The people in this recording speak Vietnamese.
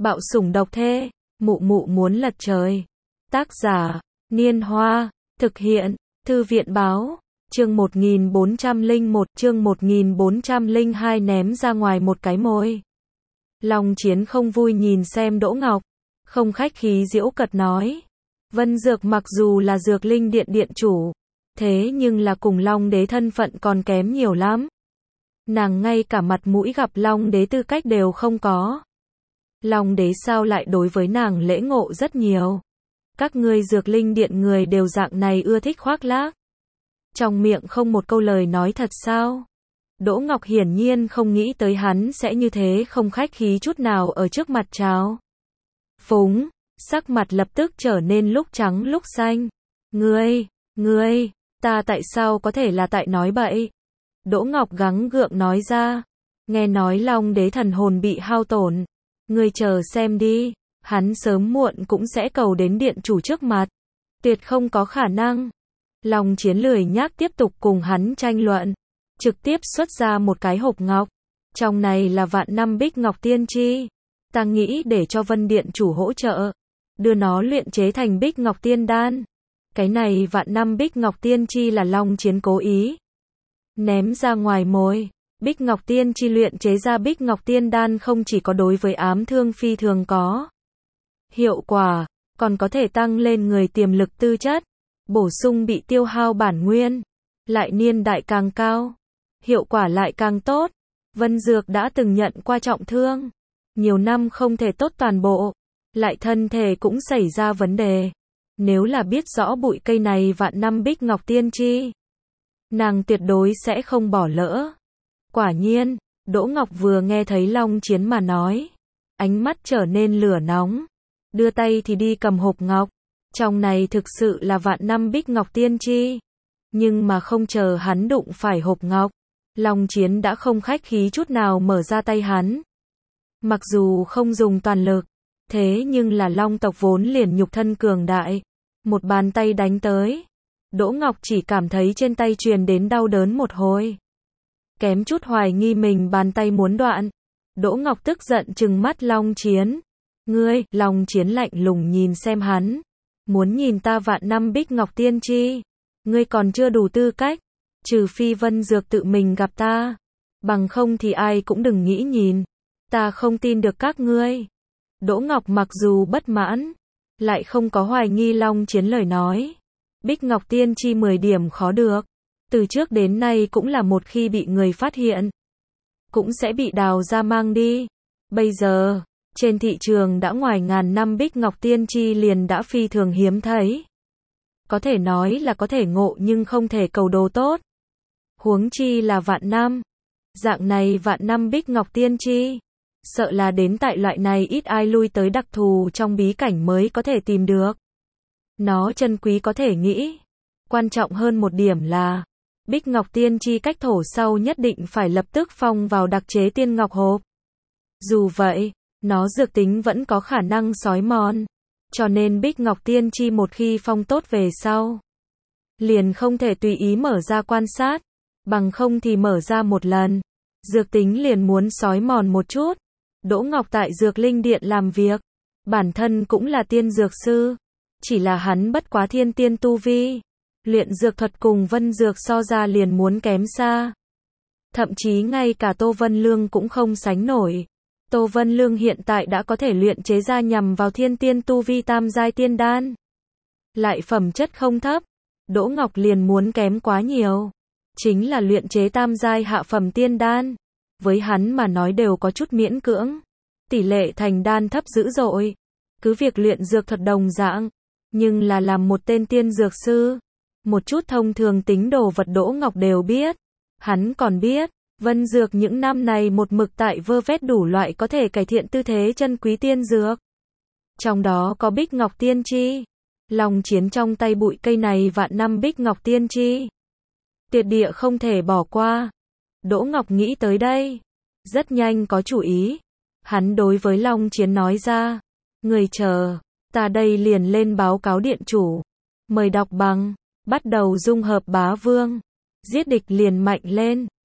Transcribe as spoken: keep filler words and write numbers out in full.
Bạo sủng độc thê, mụ mụ muốn lật trời. Tác giả, Niên Hoa, thực hiện, Thư viện báo, chương một nghìn bốn trăm lẻ một, chương một nghìn bốn trăm lẻ hai ném ra ngoài một cái môi. Long Chiến không vui nhìn xem Đỗ Ngọc, không khách khí giễu cợt nói. Vân Dược mặc dù là Dược Linh Điện điện chủ, thế nhưng là cùng Long Đế thân phận còn kém nhiều lắm. Nàng ngay cả mặt mũi gặp Long Đế tư cách đều không có. Long Đế sao lại đối với nàng lễ ngộ rất nhiều. Các ngươi Dược Linh Điện người đều dạng này ưa thích khoác lác. Trong miệng không một câu lời nói thật sao? Đỗ Ngọc hiển nhiên không nghĩ tới hắn sẽ như thế không khách khí chút nào ở trước mặt chào. Phúng, sắc mặt lập tức trở nên lúc trắng lúc xanh. Ngươi, ngươi, ta tại sao có thể là tại nói bậy? Đỗ Ngọc gắng gượng nói ra. Nghe nói Long Đế thần hồn bị hao tổn. Ngươi chờ xem đi, hắn sớm muộn cũng sẽ cầu đến điện chủ trước mặt. Tuyệt không có khả năng. Long Chiến lười nhác tiếp tục cùng hắn tranh luận. Trực tiếp xuất ra một cái hộp ngọc. Trong này là vạn năm bích ngọc tiên chi. Ta nghĩ để cho Vân Điện chủ hỗ trợ. Đưa nó luyện chế thành bích ngọc tiên đan. Cái này vạn năm bích ngọc tiên chi là Long Chiến cố ý ném ra ngoài mồi. Bích ngọc tiên chi luyện chế ra bích ngọc tiên đan không chỉ có đối với ám thương phi thường có hiệu quả, còn có thể tăng lên người tiềm lực tư chất, bổ sung bị tiêu hao bản nguyên, lại niên đại càng cao, hiệu quả lại càng tốt. Vân Dược đã từng nhận qua trọng thương, nhiều năm không thể tốt toàn bộ, lại thân thể cũng xảy ra vấn đề. Nếu là biết rõ bụi cây này vạn năm bích ngọc tiên chi, nàng tuyệt đối sẽ không bỏ lỡ. Quả nhiên, Đỗ Ngọc vừa nghe thấy Long Chiến mà nói, ánh mắt trở nên lửa nóng, đưa tay thì đi cầm hộp ngọc, trong này thực sự là vạn năm bích ngọc tiên chi. Nhưng mà không chờ hắn đụng phải hộp ngọc, Long Chiến đã không khách khí chút nào mở ra tay hắn. Mặc dù không dùng toàn lực, thế nhưng là Long tộc vốn liền nhục thân cường đại, một bàn tay đánh tới, Đỗ Ngọc chỉ cảm thấy trên tay truyền đến đau đớn một hồi. Kém chút hoài nghi mình bàn tay muốn đoạn. Đỗ Ngọc tức giận trừng mắt Long Chiến. Ngươi, Long Chiến lạnh lùng nhìn xem hắn. Muốn nhìn ta vạn năm bích ngọc tiên chi. Ngươi còn chưa đủ tư cách. Trừ phi Vân Dược tự mình gặp ta. Bằng không thì ai cũng đừng nghĩ nhìn. Ta không tin được các ngươi. Đỗ Ngọc mặc dù bất mãn, lại không có hoài nghi Long Chiến lời nói. Bích ngọc tiên chi mười điểm khó được. Từ trước đến nay cũng là một khi bị người phát hiện, cũng sẽ bị đào ra mang đi. Bây giờ, trên thị trường đã ngoài ngàn năm bích ngọc tiên chi liền đã phi thường hiếm thấy. Có thể nói là có thể ngộ nhưng không thể cầu đồ tốt. Huống chi là vạn năm. Dạng này vạn năm bích ngọc tiên chi, sợ là đến tại loại này ít ai lui tới đặc thù trong bí cảnh mới có thể tìm được. Nó chân quý có thể nghĩ. Quan trọng hơn một điểm là Bích Ngọc Tiên Chi cách thổ sau nhất định phải lập tức phong vào đặc chế tiên ngọc hộp. Dù vậy, nó dược tính vẫn có khả năng xói mòn. Cho nên Bích Ngọc Tiên Chi một khi phong tốt về sau, liền không thể tùy ý mở ra quan sát. Bằng không thì mở ra một lần, dược tính liền muốn xói mòn một chút. Đỗ Ngọc tại Dược Linh Điện làm việc, bản thân cũng là tiên dược sư. Chỉ là hắn bất quá thiên tiên tu vi. Luyện dược thuật cùng Vân Dược so ra liền muốn kém xa. Thậm chí ngay cả Tô Vân Lương cũng không sánh nổi. Tô Vân Lương hiện tại đã có thể luyện chế ra nhằm vào thiên tiên tu vi tam giai tiên đan. Lại phẩm chất không thấp. Đỗ Ngọc liền muốn kém quá nhiều. Chính là luyện chế tam giai hạ phẩm tiên đan. Với hắn mà nói đều có chút miễn cưỡng. Tỷ lệ thành đan thấp dữ dội. Cứ việc luyện dược thuật đồng dạng. Nhưng là làm một tên tiên dược sư. Một chút thông thường tính đồ vật Đỗ Ngọc đều biết. Hắn còn biết, Vân Dược những năm này một mực tại vơ vét đủ loại có thể cải thiện tư thế chân quý tiên dược. Trong đó có Bích Ngọc Tiên Chi. Long Chiến trong tay bụi cây này vạn năm Bích Ngọc Tiên Chi. Tuyệt địa không thể bỏ qua. Đỗ Ngọc nghĩ tới đây. Rất nhanh có chủ ý. Hắn đối với Long Chiến nói ra. Người chờ, ta đây liền lên báo cáo điện chủ. Mời đọc bằng. Bắt đầu dung hợp bá vương. Giết địch liền mạnh lên.